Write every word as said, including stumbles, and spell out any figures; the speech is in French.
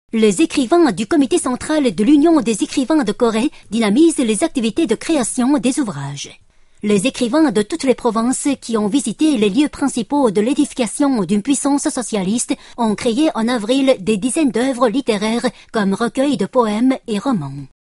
Les écrivains du Comité central de l'Union des écrivains de Corée dynamisent les activités de création des ouvrages. Les écrivains de toutes les provinces qui ont visité les lieux principaux de l'édification d'une puissance socialiste ont créé en avril des dizaines d'œuvres littéraires comme recueils de poèmes et romans.